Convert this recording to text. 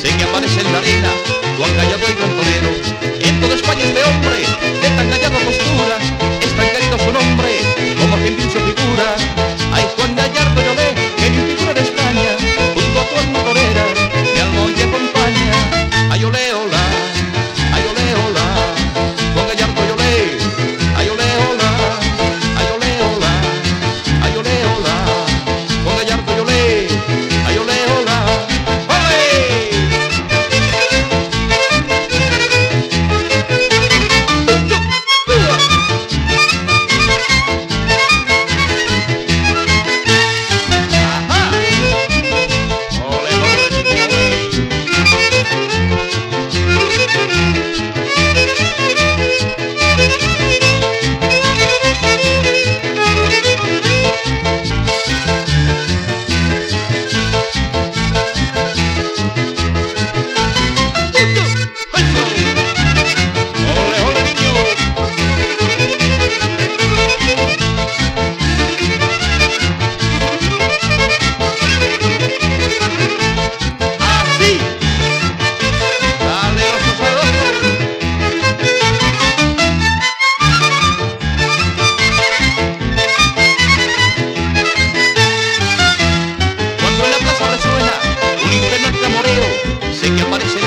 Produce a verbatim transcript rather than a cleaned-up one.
sé que aparece en la arena, Juan Gallardo y Contorero. En toda España este hombre, de tan gallardo postura, es tan querido su nombre, como quien bien su figura. Ay, Juan Gallardo, yo ve, que ni un figura de España, junto a tu alma torera, que al monte acompaña. Ay, ole, hola, ay, ole, hola, Juan Gallardo, yo le, ay, ole, hola, ay, ole, hola, ay, ole, hola, Juan Gallardo, yo le, ay, ole, hola. Sé que aparece